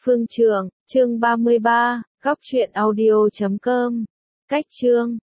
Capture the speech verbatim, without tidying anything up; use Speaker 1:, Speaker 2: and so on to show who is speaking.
Speaker 1: Phương Trường, chương ba mươi ba, góc truyện audio chấm com. Cách chương